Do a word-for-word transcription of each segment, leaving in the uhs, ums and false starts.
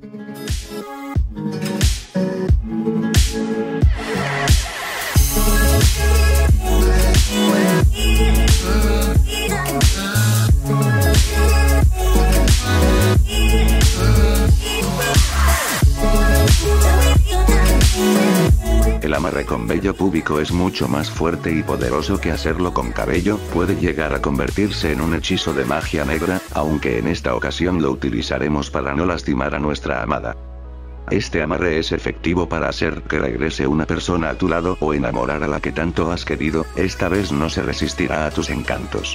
El amarre con vello púbico es mucho más fuerte y poderoso que hacerlo con cabello, puede llegar a convertirse en un hechizo de magia negra, aunque en esta ocasión lo utilizaremos para no lastimar a nuestra amada. Este amarre es efectivo para hacer que regrese una persona a tu lado o enamorar a la que tanto has querido, esta vez no se resistirá a tus encantos.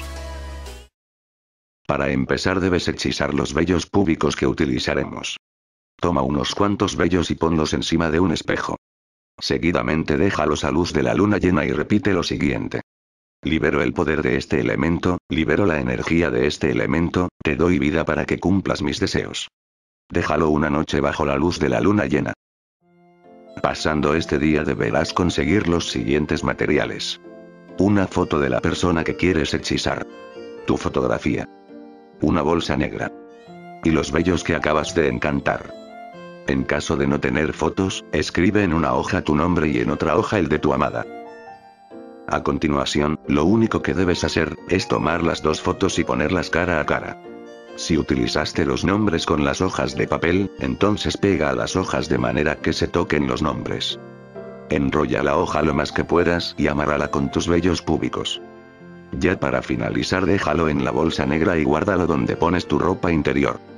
Para empezar debes hechizar los vellos púbicos que utilizaremos. Toma unos cuantos vellos y ponlos encima de un espejo. Seguidamente déjalos a luz de la luna llena y repite lo siguiente. Libero el poder de este elemento, libero la energía de este elemento, te doy vida para que cumplas mis deseos. Déjalo una noche bajo la luz de la luna llena. Pasando este día deberás conseguir los siguientes materiales. Una foto de la persona que quieres hechizar. Tu fotografía. Una bolsa negra. Y los vellos que acabas de encantar. En caso de no tener fotos, escribe en una hoja tu nombre y en otra hoja el de tu amada. A continuación, lo único que debes hacer, es tomar las dos fotos y ponerlas cara a cara. Si utilizaste los nombres con las hojas de papel, entonces pega a las hojas de manera que se toquen los nombres. Enrolla la hoja lo más que puedas y amárrala con tus vellos púbicos. Ya para finalizar déjalo en la bolsa negra y guárdalo donde pones tu ropa interior.